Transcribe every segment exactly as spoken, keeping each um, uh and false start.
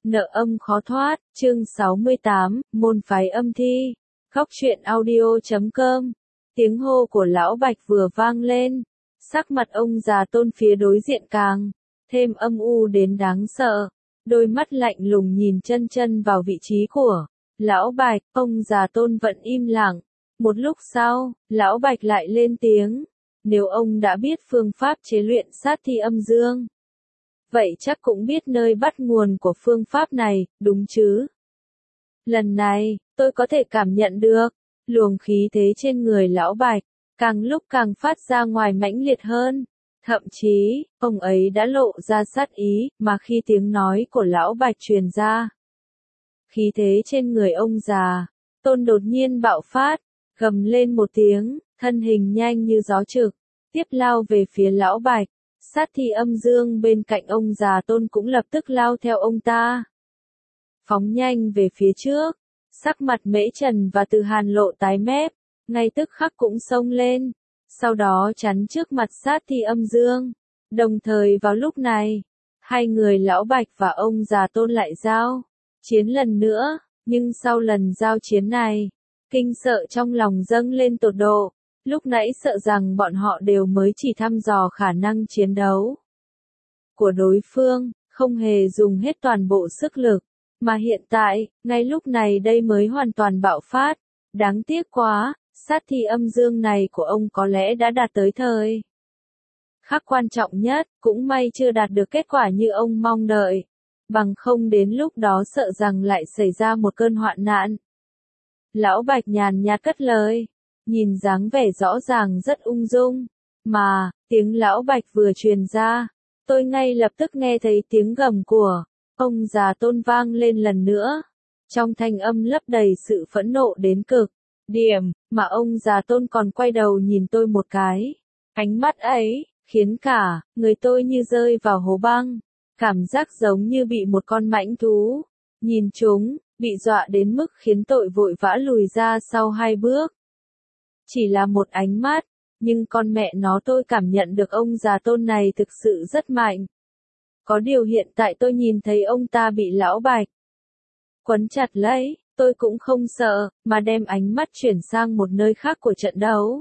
Nợ âm khó thoát, chương sáu mươi tám, môn phái âm thi. Góc truyện audio chấm com. Tiếng hô của lão Bạch vừa vang lên, sắc mặt ông già Tôn phía đối diện càng thêm âm u đến đáng sợ, đôi mắt lạnh lùng nhìn chân chân vào vị trí của lão Bạch. Ông già Tôn vẫn im lặng. Một lúc sau, lão Bạch lại lên tiếng, nếu ông đã biết phương pháp chế luyện sát thi âm dương, vậy chắc cũng biết nơi bắt nguồn của phương pháp này, đúng chứ? Lần này, tôi có thể cảm nhận được, luồng khí thế trên người lão Bạch, càng lúc càng phát ra ngoài mãnh liệt hơn. Thậm chí, ông ấy đã lộ ra sát ý, mà khi tiếng nói của lão Bạch truyền ra, khí thế trên người ông già Tôn đột nhiên bạo phát, gầm lên một tiếng, thân hình nhanh như gió trực, tiếp lao về phía lão Bạch. Sát thi âm dương bên cạnh ông già Tôn cũng lập tức lao theo ông ta, phóng nhanh về phía trước. Sắc mặt Mễ Trần và Từ Hàn lộ tái mét, ngay tức khắc cũng xông lên, sau đó chắn trước mặt sát thi âm dương. Đồng thời vào lúc này, hai người lão Bạch và ông già Tôn lại giao chiến lần nữa, nhưng sau lần giao chiến này, kinh sợ trong lòng dâng lên tột độ. Lúc nãy sợ rằng bọn họ đều mới chỉ thăm dò khả năng chiến đấu của đối phương, không hề dùng hết toàn bộ sức lực, mà hiện tại, ngay lúc này đây mới hoàn toàn bạo phát. Đáng tiếc quá, sát thi âm dương này của ông có lẽ đã đạt tới thời khắc quan trọng nhất, cũng may chưa đạt được kết quả như ông mong đợi, bằng không đến lúc đó sợ rằng lại xảy ra một cơn hoạn nạn. Lão Bạch nhàn nhạt cất lời, nhìn dáng vẻ rõ ràng rất ung dung, mà, tiếng lão Bạch vừa truyền ra, tôi ngay lập tức nghe thấy tiếng gầm của ông già Tôn vang lên lần nữa, trong thanh âm lấp đầy sự phẫn nộ đến cực điểm, mà ông già Tôn còn quay đầu nhìn tôi một cái. Ánh mắt ấy, khiến cả người tôi như rơi vào hố băng, cảm giác giống như bị một con mãnh thú nhìn trúng, bị dọa đến mức khiến tôi vội vã lùi ra sau hai bước. Chỉ là một ánh mắt, nhưng con mẹ nó tôi cảm nhận được ông già Tôn này thực sự rất mạnh. Có điều hiện tại tôi nhìn thấy ông ta bị lão Bạch quấn chặt lấy, tôi cũng không sợ, mà đem ánh mắt chuyển sang một nơi khác của trận đấu.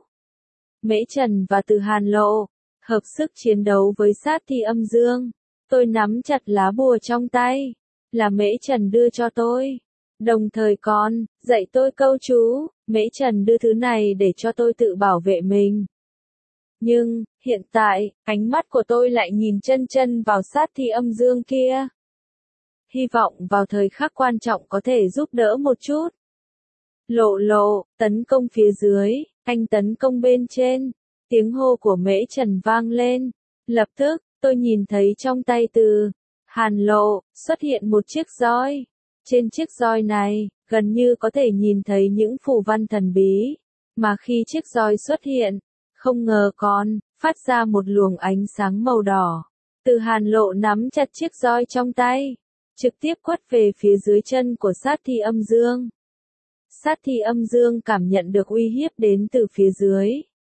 Mễ Trần và Từ Hàn lộ hợp sức chiến đấu với sát thi âm dương. Tôi nắm chặt lá bùa trong tay, là Mễ Trần đưa cho tôi, đồng thời còn dạy tôi câu chú. Mễ Trần đưa thứ này để cho tôi tự bảo vệ mình. Nhưng, hiện tại, ánh mắt của tôi lại nhìn chân chân vào sát thi âm dương kia. Hy vọng vào thời khắc quan trọng có thể giúp đỡ một chút. Lộ lộ, tấn công phía dưới, anh tấn công bên trên. Tiếng hô của Mễ Trần vang lên. Lập tức, tôi nhìn thấy trong tay Từ Hàn lộ, xuất hiện một chiếc roi. Trên chiếc roi này, gần như có thể nhìn thấy những phù văn thần bí. Mà khi chiếc roi xuất hiện, không ngờ còn phát ra một luồng ánh sáng màu đỏ. Từ Hàn lộ nắm chặt chiếc roi trong tay, trực tiếp quất về phía dưới chân của sát thi âm dương. Sát thi âm dương cảm nhận được uy hiếp đến từ phía dưới,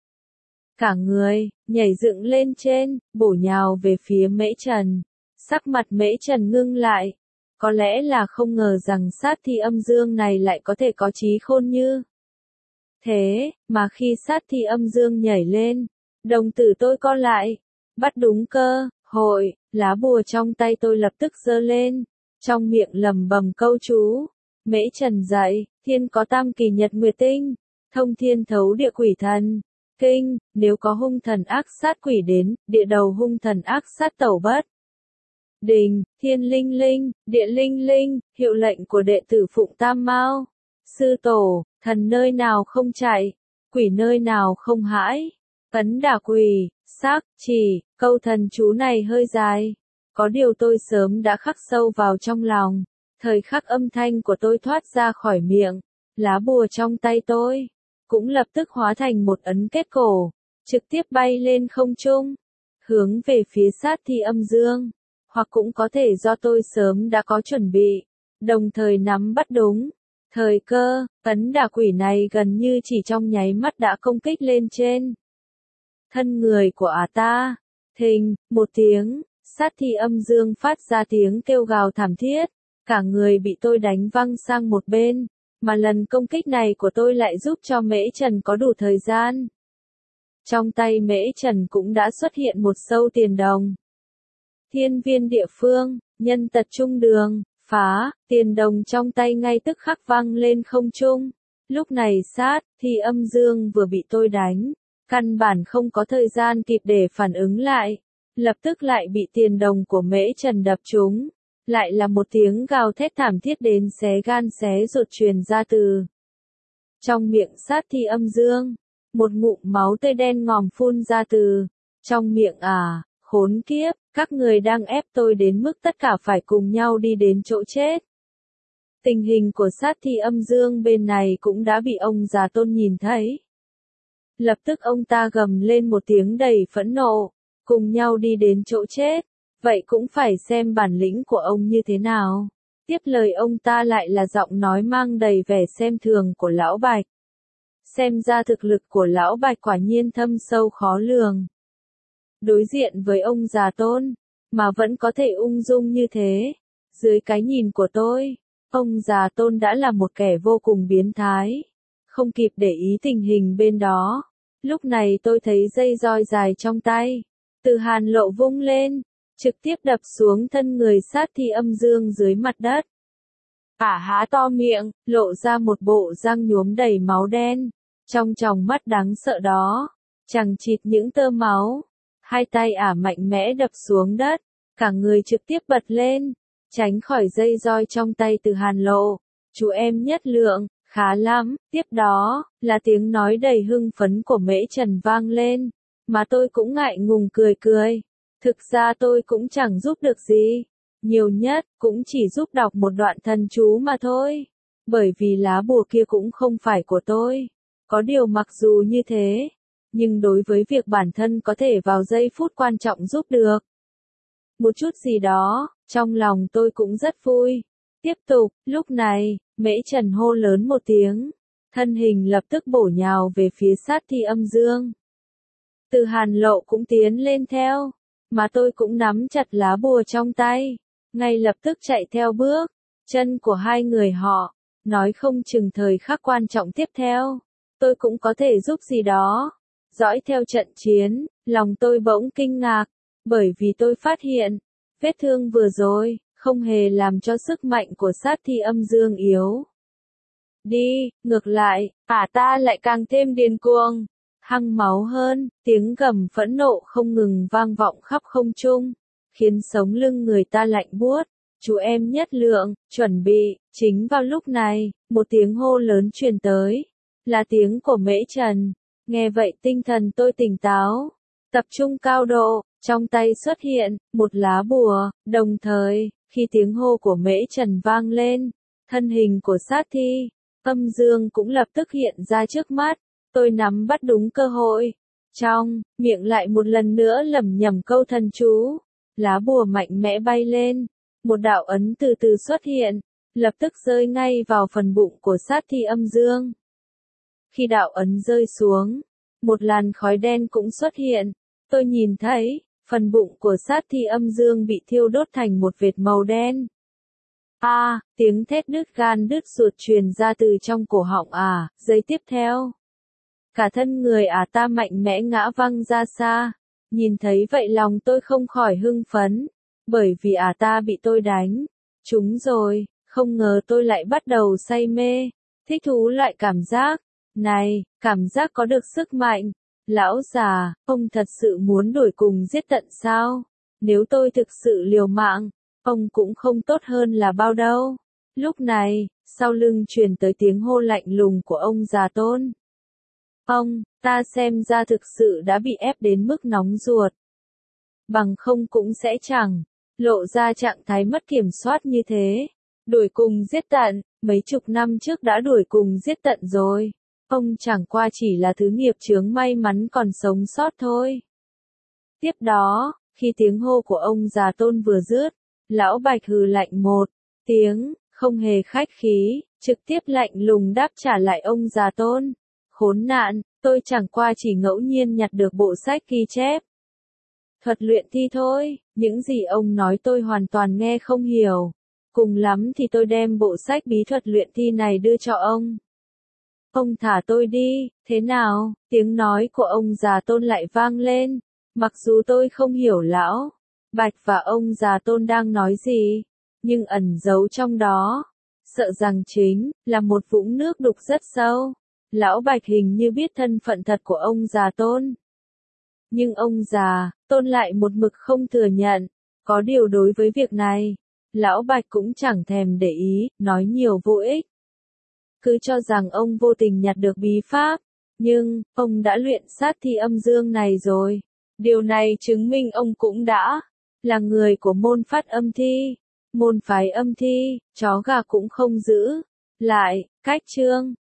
cả người nhảy dựng lên trên, bổ nhào về phía Mễ Trần. Sắc mặt Mễ Trần ngưng lại, có lẽ là không ngờ rằng sát thi âm dương này lại có thể có trí khôn như thế, mà khi sát thi âm dương nhảy lên, đồng tử tôi co lại, bắt đúng cơ hội, lá bùa trong tay tôi lập tức giơ lên, trong miệng lẩm bẩm câu chú. Mễ Trần dạy, thiên có tam kỳ nhật nguyệt tinh, thông thiên thấu địa quỷ thần kinh, nếu có hung thần ác sát quỷ đến, địa đầu hung thần ác sát tẩu bất đình, thiên linh linh, địa linh linh, hiệu lệnh của đệ tử Phụng Tam Mao. Sư tổ, thần nơi nào không chạy, quỷ nơi nào không hãi, ấn đả quỷ, xác, chỉ, câu thần chú này hơi dài. Có điều tôi sớm đã khắc sâu vào trong lòng. Thời khắc âm thanh của tôi thoát ra khỏi miệng, lá bùa trong tay tôi cũng lập tức hóa thành một ấn kết cổ, trực tiếp bay lên không trung, hướng về phía sát thi âm dương. Hoặc cũng có thể do tôi sớm đã có chuẩn bị, đồng thời nắm bắt đúng thời cơ, ấn đả quỷ này gần như chỉ trong nháy mắt đã công kích lên trên thân người của ả ta. Thình, một tiếng, sát thi âm dương phát ra tiếng kêu gào thảm thiết, cả người bị tôi đánh văng sang một bên, mà lần công kích này của tôi lại giúp cho Mễ Trần có đủ thời gian. Trong tay Mễ Trần cũng đã xuất hiện một sâu tiền đồng. Thiên viên địa phương, nhân tật trung đường, phá, tiền đồng trong tay ngay tức khắc văng lên không trung. Lúc này sát, thì âm dương vừa bị tôi đánh, căn bản không có thời gian kịp để phản ứng lại, lập tức lại bị tiền đồng của Mễ Trần đập trúng. Lại là một tiếng gào thét thảm thiết đến xé gan xé ruột truyền ra từ trong miệng sát thi âm dương. Một ngụm máu tươi đen ngòm phun ra từ trong miệng. À, khốn kiếp, các người đang ép tôi đến mức tất cả phải cùng nhau đi đến chỗ chết. Tình hình của sát thi âm dương bên này cũng đã bị ông già Tôn nhìn thấy. Lập tức ông ta gầm lên một tiếng đầy phẫn nộ, cùng nhau đi đến chỗ chết. Vậy cũng phải xem bản lĩnh của ông như thế nào. Tiếp lời ông ta lại là giọng nói mang đầy vẻ xem thường của Lão Bạch. Xem ra thực lực của Lão Bạch quả nhiên thâm sâu khó lường. Đối diện với ông già Tôn, mà vẫn có thể ung dung như thế. Dưới cái nhìn của tôi, ông già Tôn đã là một kẻ vô cùng biến thái. Không kịp để ý tình hình bên đó. Lúc này tôi thấy dây roi dài trong tay. Từ Hàn Lộ vung lên, trực tiếp đập xuống thân người sát thi âm dương dưới mặt đất. Ả há to miệng, lộ ra một bộ răng nhuốm đầy máu đen. Trong tròng mắt đáng sợ đó, chằng chịt những tơ máu. Hai tay Ả mạnh mẽ đập xuống đất, cả người trực tiếp bật lên, tránh khỏi dây roi trong tay Từ Hàn Lộ. Chú em nhất lượng, khá lắm. Tiếp đó, là tiếng nói đầy hưng phấn của Mễ Trần vang lên, mà tôi cũng ngại ngùng cười cười. Thực ra tôi cũng chẳng giúp được gì. Nhiều nhất, cũng chỉ giúp đọc một đoạn thần chú mà thôi. Bởi vì lá bùa kia cũng không phải của tôi. Có điều mặc dù như thế, nhưng đối với việc bản thân có thể vào giây phút quan trọng giúp được một chút gì đó, trong lòng tôi cũng rất vui. Tiếp tục, lúc này, Mễ Trần hô lớn một tiếng. Thân hình lập tức bổ nhào về phía sát thi âm dương. Từ Hàn Lộ cũng tiến lên theo. Mà tôi cũng nắm chặt lá bùa trong tay, ngay lập tức chạy theo bước chân của hai người họ, nói không chừng thời khắc quan trọng tiếp theo, tôi cũng có thể giúp gì đó. Dõi theo trận chiến, lòng tôi bỗng kinh ngạc, bởi vì tôi phát hiện, vết thương vừa rồi, không hề làm cho sức mạnh của sát thi âm dương yếu đi, ngược lại, ả ta lại càng thêm điên cuồng. Hăng máu hơn, tiếng gầm phẫn nộ không ngừng vang vọng khắp không trung, khiến sống lưng người ta lạnh buốt. Chú em nhất lượng, chuẩn bị. Chính vào lúc này, một tiếng hô lớn truyền tới, là tiếng của Mễ Trần. Nghe vậy tinh thần tôi tỉnh táo, tập trung cao độ, trong tay xuất hiện một lá bùa, đồng thời, khi tiếng hô của Mễ Trần vang lên, thân hình của sát thi âm dương cũng lập tức hiện ra trước mắt. Tôi nắm bắt đúng cơ hội, trong miệng lại một lần nữa lẩm nhẩm câu thần chú, lá bùa mạnh mẽ bay lên, một đạo ấn từ từ xuất hiện, lập tức rơi ngay vào phần bụng của sát thi âm dương. Khi đạo ấn rơi xuống, một làn khói đen cũng xuất hiện, tôi nhìn thấy, phần bụng của sát thi âm dương bị thiêu đốt thành một vệt màu đen. A, à, tiếng thét đứt gan đứt ruột truyền ra từ trong cổ họng à, giây tiếp theo. Cả thân người ả ta mạnh mẽ ngã văng ra xa. Nhìn thấy vậy lòng tôi không khỏi hưng phấn. Bởi vì ả ta bị tôi đánh. Trúng rồi, không ngờ tôi lại bắt đầu say mê. Thích thú lại cảm giác. Này, cảm giác có được sức mạnh. Lão già, ông thật sự muốn đuổi cùng giết tận sao? Nếu tôi thực sự liều mạng, ông cũng không tốt hơn là bao đâu. Lúc này, sau lưng truyền tới tiếng hô lạnh lùng của ông già Tôn. Ông, ta xem ra thực sự đã bị ép đến mức nóng ruột. Bằng không cũng sẽ chẳng lộ ra trạng thái mất kiểm soát như thế. Đuổi cùng giết tận, mấy chục năm trước đã đuổi cùng giết tận rồi. Ông chẳng qua chỉ là thứ nghiệp chướng may mắn còn sống sót thôi. Tiếp đó, khi tiếng hô của ông già Tôn vừa dứt, Lão Bạch hừ lạnh một tiếng, không hề khách khí, trực tiếp lạnh lùng đáp trả lại ông già Tôn. Khốn nạn, tôi chẳng qua chỉ ngẫu nhiên nhặt được bộ sách ghi chép thuật luyện thi thôi, những gì ông nói tôi hoàn toàn nghe không hiểu. Cùng lắm thì tôi đem bộ sách bí thuật luyện thi này đưa cho ông. Ông thả tôi đi, thế nào? Tiếng nói của ông già Tôn lại vang lên. Mặc dù tôi không hiểu lão Bạch và ông già Tôn đang nói gì, nhưng ẩn giấu trong đó, sợ rằng chính là một vũng nước đục rất sâu. Lão Bạch hình như biết thân phận thật của ông già Tôn. Nhưng ông già Tôn lại một mực không thừa nhận. Có điều đối với việc này, Lão Bạch cũng chẳng thèm để ý, nói nhiều vô ích. Cứ cho rằng ông vô tình nhặt được bí pháp, nhưng, ông đã luyện sát thi âm dương này rồi. Điều này chứng minh ông cũng đã là người của môn phát âm thi, môn phái âm thi, chó gà cũng không giữ lại, cách chương.